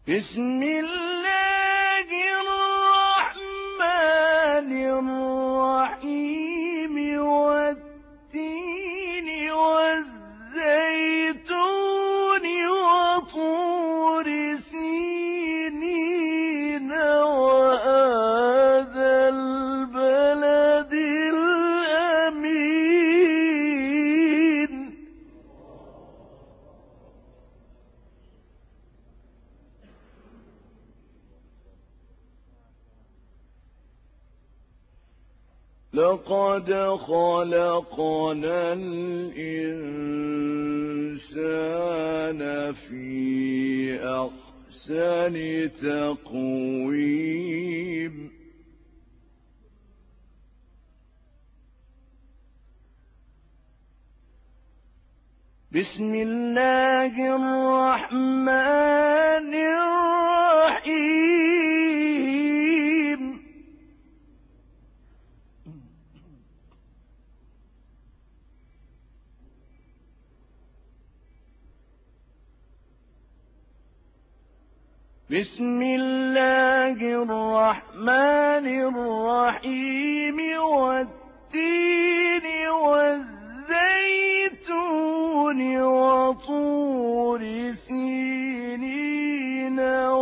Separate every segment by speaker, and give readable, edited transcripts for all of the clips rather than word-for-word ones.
Speaker 1: بسم الله الرحمن الرحيم والتين والزيتون وطور سينين وهذا البلد الأمين لقد خلقنا الإنسان في أحسن تقويم بسم الله الرحمن الرحيم بسم الله الرحمن الرحيم والتين والزيتون وطور سينين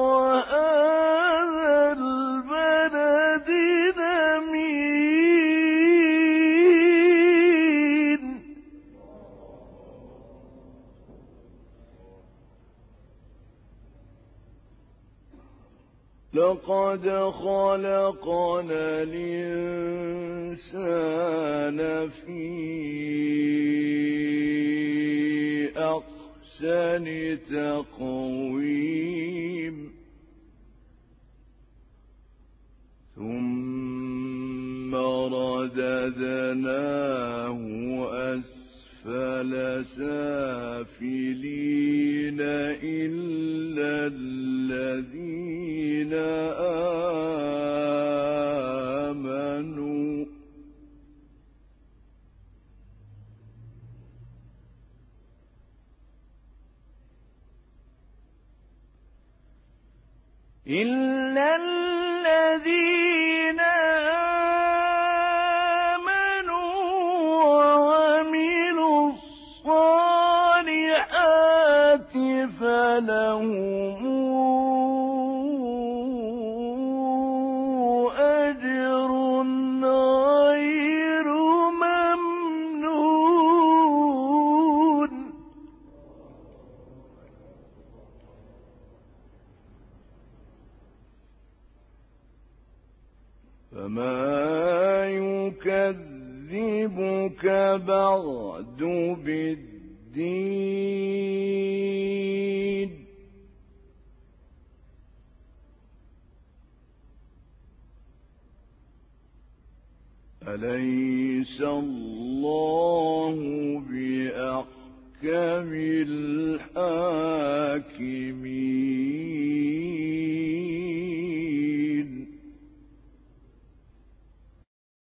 Speaker 1: وهذا البلد الأمين لقد خلقنا الإنسان في أحسن تقويم ثم رددناه أسفل سافلين إلا الذين آمنوا وعملوا الصالحات فلهم أجر غير ممنون فما يكذبك بعد بالدين أليس الله بأحكم الحاكمين